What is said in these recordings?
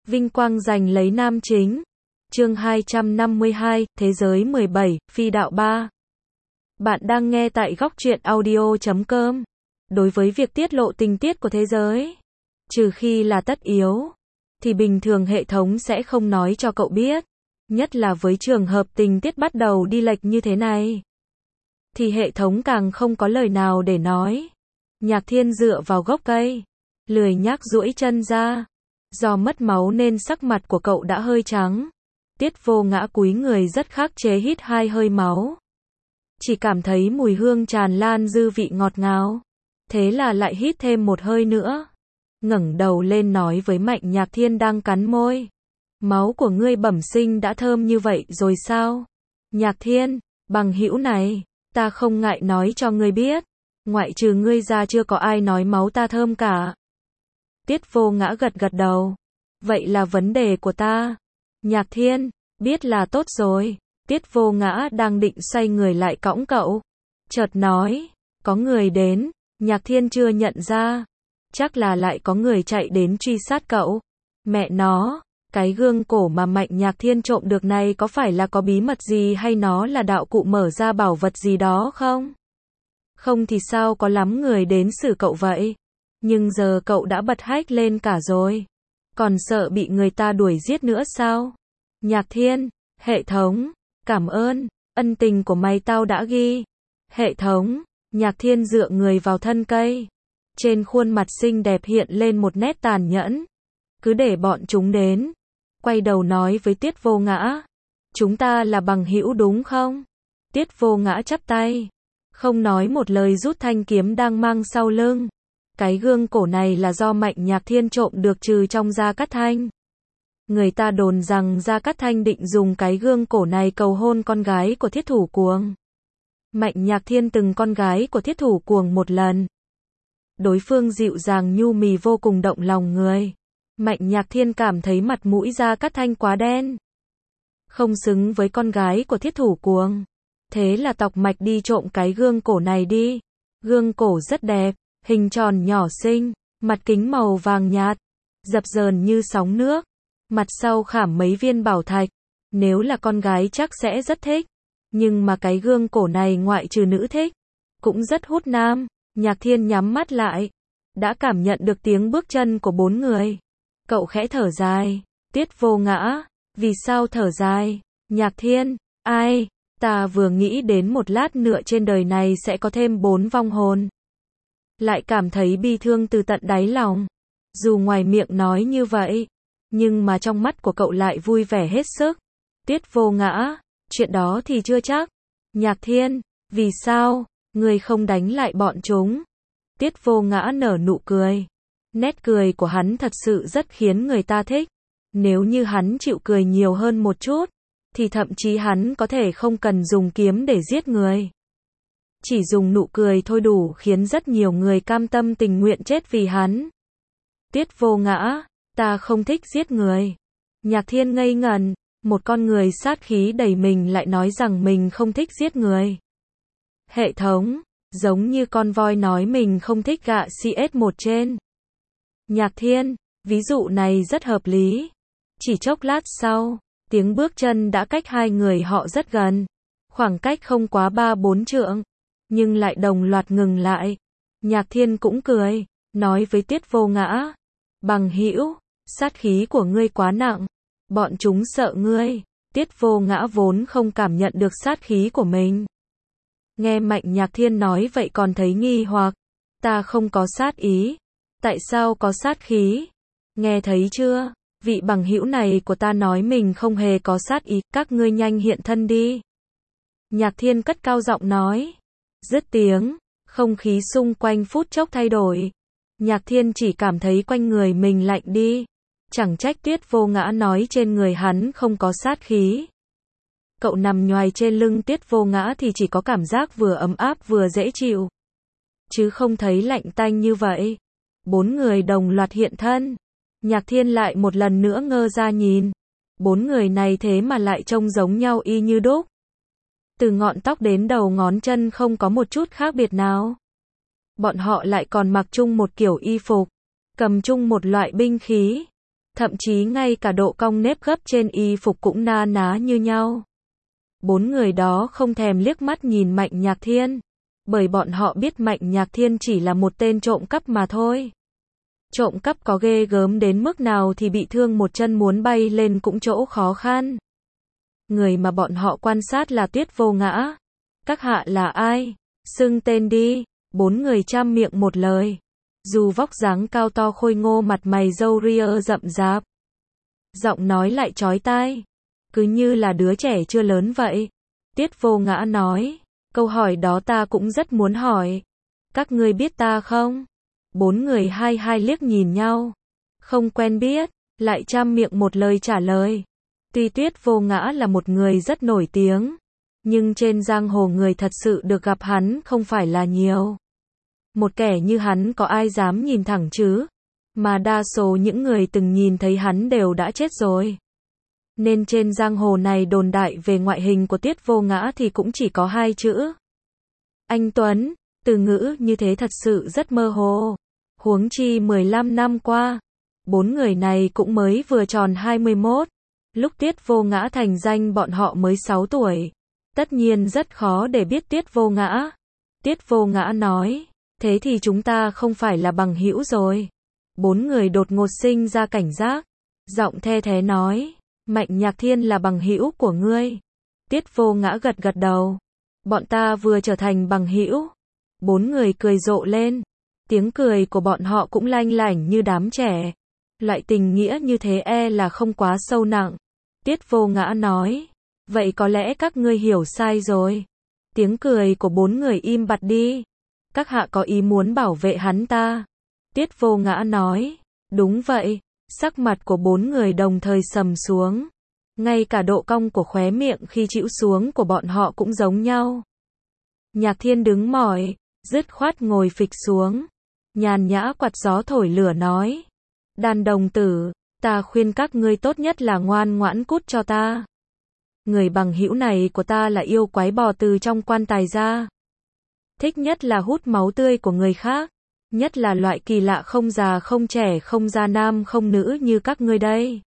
Vinh quang giành lấy nam chính. Chương 252, Thế giới 17, Phi đạo 3. Bạn đang nghe tại góc truyện audio.com. Đối với việc tiết lộ tình tiết của thế giới, trừ khi là tất yếu, thì bình thường hệ thống sẽ không nói cho cậu biết. Nhất là với trường hợp tình tiết bắt đầu đi lệch như thế này, thì hệ thống càng không có lời nào để nói. Nhạc Thiên dựa vào gốc cây, lười nhác duỗi chân ra. Do mất máu nên sắc mặt của cậu đã hơi trắng. Tiết Vô Ngã cúi người rất khắc chế hít hai hơi máu. Chỉ cảm thấy mùi hương tràn lan dư vị ngọt ngào. Thế là lại hít thêm một hơi nữa. Ngẩng đầu lên nói với Mạnh Nhạc Thiên đang cắn môi. Máu của ngươi bẩm sinh đã thơm như vậy rồi sao? Nhạc Thiên, bằng hữu này, ta không ngại nói cho ngươi biết. Ngoại trừ ngươi ra chưa có ai nói máu ta thơm cả. Tiết Vô Ngã gật gật đầu. Vậy là vấn đề của ta. Nhạc Thiên, biết là tốt rồi. Tiết Vô Ngã đang định xoay người lại cõng cậu. Chợt nói, có người đến. Nhạc Thiên chưa nhận ra. Chắc là lại có người chạy đến truy sát cậu. Mẹ nó, cái gương cổ mà Mạnh Nhạc Thiên trộm được này có phải là có bí mật gì hay nó là đạo cụ mở ra bảo vật gì đó không? Không thì sao có lắm người đến xử cậu vậy? Nhưng giờ cậu đã bật hách lên cả rồi. Còn sợ bị người ta đuổi giết nữa sao? Nhạc Thiên, hệ thống, cảm ơn, ân tình của mày tao đã ghi. Hệ thống, Nhạc Thiên dựa người vào thân cây. Trên khuôn mặt xinh đẹp hiện lên một nét tàn nhẫn. Cứ để bọn chúng đến. Quay đầu nói với Tiết Vô Ngã. Chúng ta là bằng hữu đúng không? Tiết Vô Ngã chắp tay. Không nói một lời rút thanh kiếm đang mang sau lưng. Cái gương cổ này là do Mạnh Nhạc Thiên trộm được trừ trong Gia Cát Thanh. Người ta đồn rằng Gia Cát Thanh định dùng cái gương cổ này cầu hôn con gái của Thiết Thủ Cuồng. Mạnh Nhạc Thiên từng con gái của Thiết Thủ Cuồng một lần. Đối phương dịu dàng nhu mì vô cùng động lòng người. Mạnh Nhạc Thiên cảm thấy mặt mũi Gia Cát Thanh quá đen. Không xứng với con gái của Thiết Thủ Cuồng. Thế là tọc mạch đi trộm cái gương cổ này đi. Gương cổ rất đẹp. Hình tròn nhỏ xinh, mặt kính màu vàng nhạt, dập dờn như sóng nước, mặt sau khảm mấy viên bảo thạch, nếu là con gái chắc sẽ rất thích, nhưng mà cái gương cổ này ngoại trừ nữ thích, cũng rất hút nam. Nhạc Thiên nhắm mắt lại, đã cảm nhận được tiếng bước chân của bốn người. Cậu khẽ thở dài. Tiết Vô Ngã, vì sao thở dài? Nhạc Thiên, ai? Ta vừa nghĩ đến một lát nữa trên đời này sẽ có thêm 4 vong hồn. Lại cảm thấy bi thương từ tận đáy lòng. Dù ngoài miệng nói như vậy, nhưng mà trong mắt của cậu lại vui vẻ hết sức. Tiết Vô Ngã, chuyện đó thì chưa chắc. Nhạc Thiên, vì sao, ngươi không đánh lại bọn chúng? Tiết Vô Ngã nở nụ cười. Nét cười của hắn thật sự rất khiến người ta thích. Nếu như hắn chịu cười nhiều hơn một chút, thì thậm chí hắn có thể không cần dùng kiếm để giết người. Chỉ dùng nụ cười thôi đủ khiến rất nhiều người cam tâm tình nguyện chết vì hắn. Tiết Vô Ngã, ta không thích giết người. Nhạc Thiên ngây ngẩn, một con người sát khí đầy mình lại nói rằng mình không thích giết người. Hệ thống, giống như con voi nói mình không thích gạ CS1 trên. Nhạc Thiên, ví dụ này rất hợp lý. Chỉ chốc lát sau, tiếng bước chân đã cách hai người họ rất gần. Khoảng cách không quá 3-4 trượng. Nhưng lại đồng loạt ngừng lại. Nhạc Thiên cũng cười, nói với Tiết Vô Ngã. Bằng hữu, sát khí của ngươi quá nặng. Bọn chúng sợ ngươi. Tiết Vô Ngã vốn không cảm nhận được sát khí của mình. Nghe Mạnh Nhạc Thiên nói vậy còn thấy nghi hoặc. Ta không có sát ý. Tại sao có sát khí? Nghe thấy chưa? Vị bằng hữu này của ta nói mình không hề có sát ý. Các ngươi nhanh hiện thân đi. Nhạc Thiên cất cao giọng nói. Dứt tiếng, không khí xung quanh phút chốc thay đổi. Nhạc Thiên chỉ cảm thấy quanh người mình lạnh đi. Chẳng trách Tiết Vô Ngã nói trên người hắn không có sát khí. Cậu nằm nhoài trên lưng Tiết Vô Ngã thì chỉ có cảm giác vừa ấm áp vừa dễ chịu. Chứ không thấy lạnh tanh như vậy. 4 người đồng loạt hiện thân. Nhạc Thiên lại một lần nữa ngơ ra nhìn. 4 người này thế mà lại trông giống nhau y như đúc. Từ ngọn tóc đến đầu ngón chân không có một chút khác biệt nào. Bọn họ lại còn mặc chung một kiểu y phục, cầm chung một loại binh khí. Thậm chí ngay cả độ cong nếp gấp trên y phục cũng na ná như nhau. Bốn người đó không thèm liếc mắt nhìn Mạnh Nhạc Thiên, bởi bọn họ biết Mạnh Nhạc Thiên chỉ là một tên trộm cắp mà thôi. Trộm cắp có ghê gớm đến mức nào thì bị thương một chân muốn bay lên cũng chỗ khó khăn. Người mà bọn họ quan sát là Tuyết Vô Ngã. Các hạ là ai? Xưng tên đi. Bốn người chăm miệng một lời. Dù vóc dáng cao to khôi ngô, mặt mày râu ria rậm rạp, giọng nói lại chói tai, cứ như là đứa trẻ chưa lớn vậy. Tuyết Vô Ngã nói, câu hỏi đó ta cũng rất muốn hỏi. Các ngươi biết ta không? Bốn người hai liếc nhìn nhau. Không quen biết, lại chăm miệng một lời trả lời. Tuy Tuyết Vô Ngã là một người rất nổi tiếng, nhưng trên giang hồ người thật sự được gặp hắn không phải là nhiều. Một kẻ như hắn có ai dám nhìn thẳng chứ? Mà đa số những người từng nhìn thấy hắn đều đã chết rồi. Nên trên giang hồ này đồn đại về ngoại hình của Tuyết Vô Ngã thì cũng chỉ có hai chữ: anh Tuấn. Từ ngữ như thế thật sự rất mơ hồ. Huống chi 15 năm qua, bốn người này cũng mới vừa tròn 21. Lúc Tuyết Vô Ngã thành danh bọn họ mới 6 tuổi. Tất nhiên rất khó để biết Tuyết Vô Ngã. Tuyết Vô Ngã nói, thế thì chúng ta không phải là bằng hữu rồi. Bốn người đột ngột sinh ra cảnh giác. Giọng the thé nói, Mạnh Nhạc Thiên là bằng hữu của ngươi. Tuyết Vô Ngã gật gật đầu. Bọn ta vừa trở thành bằng hữu. Bốn người cười rộ lên. Tiếng cười của bọn họ cũng lanh lảnh như đám trẻ. Loại tình nghĩa như thế là không quá sâu nặng. Tuyết Vô Ngã nói, vậy có lẽ các ngươi hiểu sai rồi. Tiếng cười của bốn người im bặt đi. Các hạ có ý muốn bảo vệ hắn ta? Tuyết Vô Ngã nói, đúng vậy. Sắc mặt của bốn người đồng thời sầm xuống. Ngay cả độ cong của khóe miệng khi chịu xuống của bọn họ cũng giống nhau. Nhạc Thiên đứng mỏi, dứt khoát ngồi phịch xuống. Nhàn nhã quạt gió thổi lửa nói, Đàn đồng tử, ta khuyên các ngươi tốt nhất là ngoan ngoãn cút cho ta. Người bằng hữu này của ta là yêu quái bò từ trong quan tài ra. Thích nhất là hút máu tươi của người khác. Nhất là loại kỳ lạ không già không trẻ không già nam không nữ như các ngươi đây.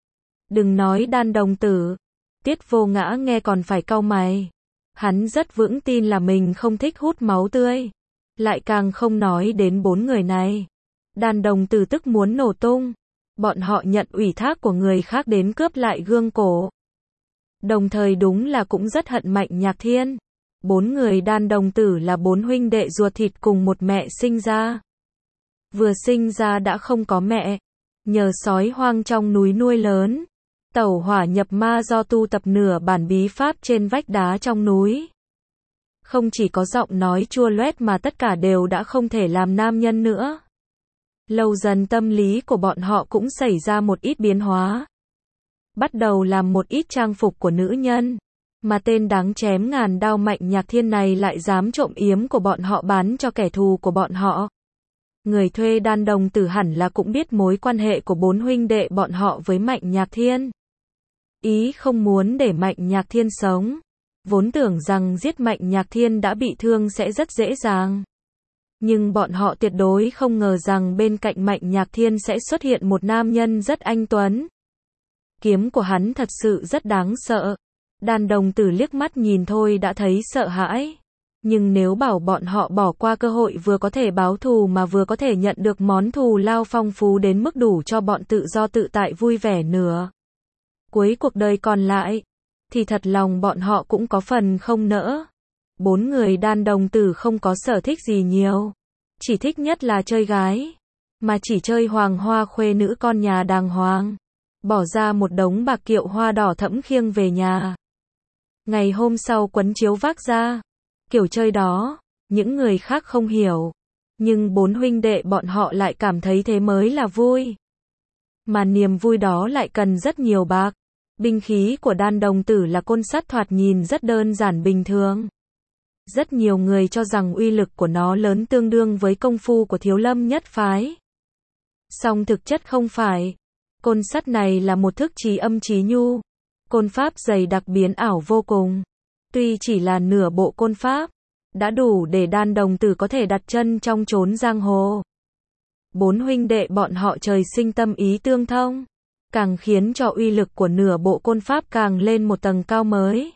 Đừng nói đàn đồng tử. Tuyết Vô Ngã nghe còn phải cau mày. Hắn rất vững tin là mình không thích hút máu tươi. Lại càng không nói đến bốn người này. Đàn đồng tử tức muốn nổ tung. Bọn họ nhận ủy thác của người khác đến cướp lại gương cổ. Đồng thời đúng là cũng rất hận Mạnh Nhạc Thiên. Bốn người đàn đồng tử là bốn huynh đệ ruột thịt cùng một mẹ sinh ra. Vừa sinh ra đã không có mẹ. Nhờ sói hoang trong núi nuôi lớn. Tẩu hỏa nhập ma do tu tập nửa bản bí pháp trên vách đá trong núi. Không chỉ có giọng nói chua loét mà tất cả đều đã không thể làm nam nhân nữa. Lâu dần tâm lý của bọn họ cũng xảy ra một ít biến hóa. Bắt đầu làm một ít trang phục của nữ nhân. Mà tên đáng chém ngàn đao Mạnh Nhạc Thiên này lại dám trộm yếm của bọn họ bán cho kẻ thù của bọn họ. Người thuê đàn đồng tử hẳn là cũng biết mối quan hệ của bốn huynh đệ bọn họ với Mạnh Nhạc Thiên. Ý không muốn để Mạnh Nhạc Thiên sống. Vốn tưởng rằng giết Mạnh Nhạc Thiên đã bị thương sẽ rất dễ dàng. Nhưng bọn họ tuyệt đối không ngờ rằng bên cạnh Mạnh Nhạc Thiên sẽ xuất hiện một nam nhân rất anh tuấn. Kiếm của hắn thật sự rất đáng sợ. Đàn đồng tử liếc mắt nhìn thôi đã thấy sợ hãi. Nhưng nếu bảo bọn họ bỏ qua cơ hội vừa có thể báo thù mà vừa có thể nhận được món thù lao phong phú đến mức đủ cho bọn tự do tự tại vui vẻ nửa cuối cuộc đời còn lại, thì thật lòng bọn họ cũng có phần không nỡ. Bốn người đàn đồng tử không có sở thích gì nhiều. Chỉ thích nhất là chơi gái. Mà chỉ chơi hoàng hoa khuê nữ con nhà đàng hoàng. Bỏ ra một đống bạc kiệu hoa đỏ thẫm khiêng về nhà. Ngày hôm sau quấn chiếu vác ra. Kiểu chơi đó, những người khác không hiểu. Nhưng bốn huynh đệ bọn họ lại cảm thấy thế mới là vui. Mà niềm vui đó lại cần rất nhiều bạc. Binh khí của đàn đồng tử là côn sắt thoạt nhìn rất đơn giản bình thường. Rất nhiều người cho rằng uy lực của nó lớn tương đương với công phu của Thiếu Lâm nhất phái. Song thực chất không phải. Côn sắt này là một thức trí âm trí nhu. Côn pháp dày đặc biến ảo vô cùng. Tuy chỉ là nửa bộ côn pháp, đã đủ để đàn đồng tử có thể đặt chân trong chốn giang hồ. Bốn huynh đệ bọn họ trời sinh tâm ý tương thông. càng khiến cho uy lực của nửa bộ côn pháp càng lên một tầng cao mới.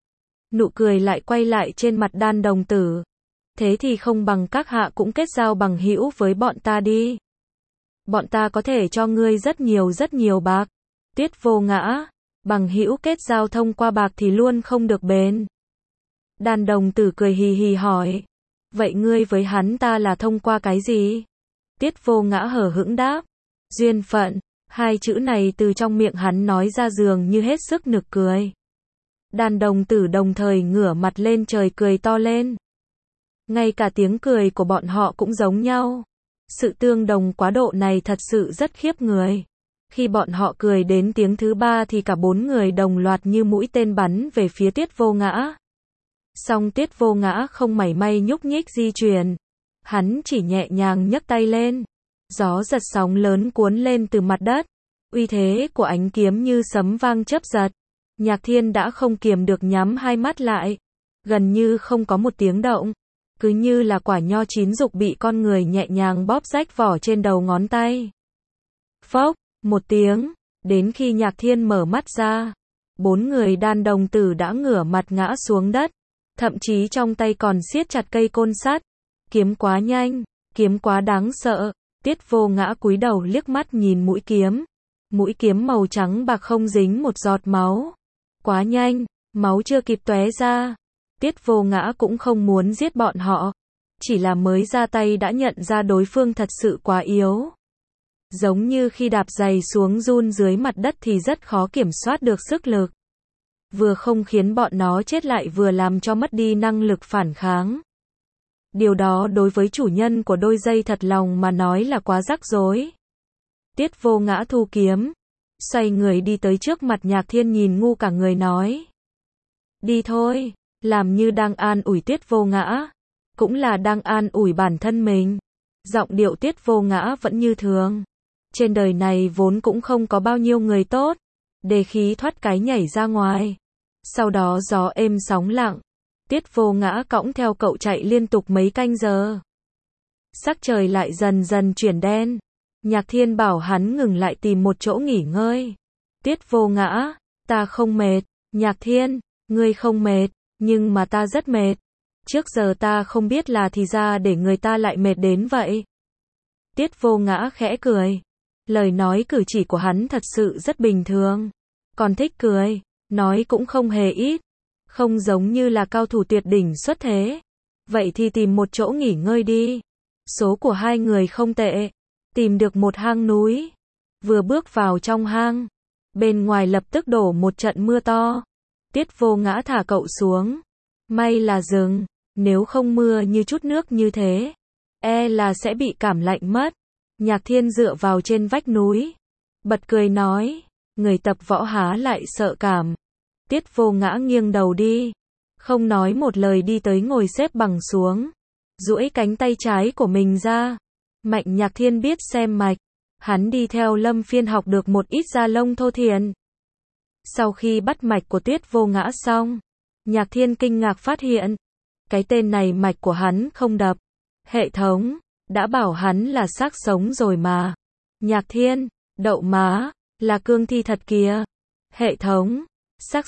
Nụ cười lại quay lại trên mặt Đan đồng tử. Thế thì không bằng các hạ cũng kết giao bằng hữu với bọn ta đi. Bọn ta có thể cho ngươi rất nhiều bạc. Tiết Vô Ngã, bằng hữu kết giao thông qua bạc thì luôn không được bền. Đan đồng tử cười hì hì hỏi. Vậy ngươi với hắn ta là thông qua cái gì? Tiết Vô Ngã hờ hững đáp. Duyên phận. Hai chữ này từ trong miệng hắn nói ra dường như hết sức nực cười. Đan đồng tử đồng thời ngửa mặt lên trời cười to lên. Ngay cả tiếng cười của bọn họ cũng giống nhau. Sự tương đồng quá độ này thật sự rất khiếp người. Khi bọn họ cười đến tiếng thứ ba thì cả bốn người đồng loạt như mũi tên bắn về phía Tiết Vô Ngã. Song Tiết Vô Ngã không mảy may nhúc nhích di chuyển. Hắn chỉ nhẹ nhàng nhấc tay lên. Gió giật sóng lớn cuốn lên từ mặt đất. Uy thế của ánh kiếm như sấm vang chớp giật. Nhạc Thiên đã không kiềm được nhắm hai mắt lại. Gần như không có một tiếng động. Cứ như là quả nho chín rục bị con người nhẹ nhàng bóp rách vỏ trên đầu ngón tay. Phốc, một tiếng. Đến khi Nhạc Thiên mở mắt ra. Bốn người Đan đồng tử đã ngửa mặt ngã xuống đất. Thậm chí trong tay còn siết chặt cây côn sắt. Kiếm quá nhanh, kiếm quá đáng sợ. Tiết Vô Ngã cúi đầu liếc mắt nhìn mũi kiếm. Mũi kiếm màu trắng bạc không dính một giọt máu. Quá nhanh, máu chưa kịp tóe ra. Tiết Vô Ngã cũng không muốn giết bọn họ. Chỉ là mới ra tay đã nhận ra đối phương thật sự quá yếu. Giống như khi đạp giày xuống run dưới mặt đất thì rất khó kiểm soát được sức lực. Vừa không khiến bọn nó chết lại vừa làm cho mất đi năng lực phản kháng. Điều đó đối với chủ nhân của đôi dây thật lòng mà nói là quá rắc rối. Tiết Vô Ngã thu kiếm. Xoay người đi tới trước mặt Nhạc Thiên nhìn ngu cả người nói. Đi thôi. Làm như đang an ủi Tiết Vô Ngã. Cũng là đang an ủi bản thân mình. Giọng điệu Tiết Vô Ngã vẫn như thường. Trên đời này vốn cũng không có bao nhiêu người tốt. Đề khí thoát cái nhảy ra ngoài. Sau đó gió êm sóng lặng. Tiết Vô Ngã cõng theo cậu chạy liên tục mấy canh giờ. Sắc trời lại dần dần chuyển đen. Nhạc Thiên bảo hắn ngừng lại tìm một chỗ nghỉ ngơi. Tiết Vô Ngã, ta không mệt. Nhạc Thiên, ngươi không mệt, nhưng mà ta rất mệt. Trước giờ ta không biết là thì ra để người ta lại mệt đến vậy. Tiết Vô Ngã khẽ cười. Lời nói cử chỉ của hắn thật sự rất bình thường. Còn thích cười, nói cũng không hề ít. Không giống như là cao thủ tuyệt đỉnh xuất thế. Vậy thì tìm một chỗ nghỉ ngơi đi. Số của hai người không tệ. Tìm được một hang núi. Vừa bước vào trong hang. Bên ngoài lập tức đổ một trận mưa to. Tiết Vô Ngã thả cậu xuống. May là rừng. Nếu không mưa như chút nước như thế. E là sẽ bị cảm lạnh mất. Nhạc Thiên dựa vào trên vách núi. Bật cười nói. Người tập võ há lại sợ cảm. Tiết Vô Ngã nghiêng đầu đi. Không nói một lời đi tới ngồi xếp bằng xuống. Duỗi cánh tay trái của mình ra. Mạnh Nhạc Thiên biết xem mạch. Hắn đi theo Lâm Phiên học được một ít gia lông thô thiền. Sau khi bắt mạch của Tiết Vô Ngã xong. Nhạc Thiên kinh ngạc phát hiện. Cái tên này mạch của hắn không đập. Hệ thống. Đã bảo hắn là xác sống rồi mà. Nhạc Thiên. Đậu má. Là cương thi thật kìa. Hệ thống. Xác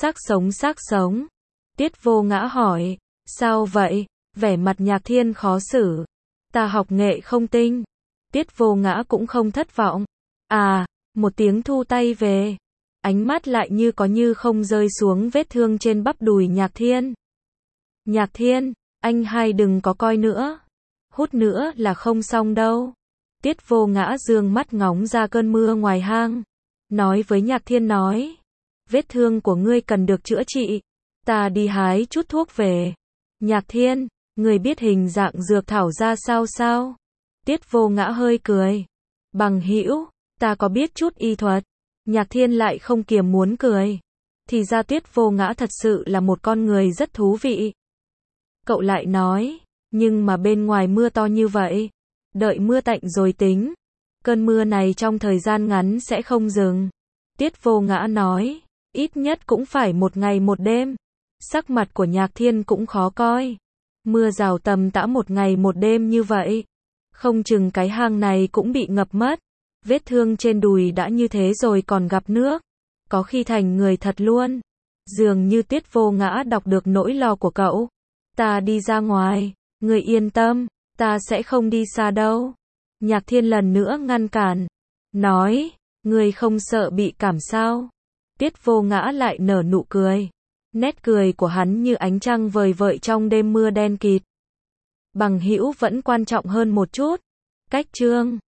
sống. Tiết Vô Ngã hỏi. Sao vậy? Vẻ mặt Nhạc Thiên khó xử. Ta học nghệ không tinh. Tiết Vô Ngã cũng không thất vọng. À, một tiếng thu tay về. Ánh mắt lại như có như không rơi xuống vết thương trên bắp đùi Nhạc Thiên. Nhạc Thiên, anh hai đừng có coi nữa. Hút nữa là không xong đâu. Tiết Vô Ngã dương mắt ngóng ra cơn mưa ngoài hang. Nói với Nhạc Thiên nói. Vết thương của ngươi cần được chữa trị. Ta đi hái chút thuốc về. Nhạc Thiên, ngươi biết hình dạng dược thảo ra sao? Tiết Vô Ngã hơi cười. Bằng hữu, ta có biết chút y thuật. Nhạc Thiên lại không kiềm muốn cười. Thì ra Tiết Vô Ngã thật sự là một con người rất thú vị. Cậu lại nói, nhưng mà bên ngoài mưa to như vậy. Đợi mưa tạnh rồi tính. Cơn mưa này trong thời gian ngắn sẽ không dừng. Tiết Vô Ngã nói, ít nhất cũng phải một ngày một đêm. Sắc mặt của Nhạc Thiên cũng khó coi. Mưa rào tầm tã một ngày một đêm như vậy. Không chừng cái hang này cũng bị ngập mất. Vết thương trên đùi đã như thế rồi còn gặp nước. Có khi thành người thật luôn. Dường như Tuyết Vô Ngã đọc được nỗi lo của cậu. Ta đi ra ngoài. Người yên tâm. Ta sẽ không đi xa đâu. Nhạc Thiên lần nữa ngăn cản. Nói. Người không sợ bị cảm sao? Tuyết Vô Ngã lại nở nụ cười. Nét cười của hắn như ánh trăng vời vợi trong đêm mưa đen kịt. Bằng hữu vẫn quan trọng hơn một chút. Cách chương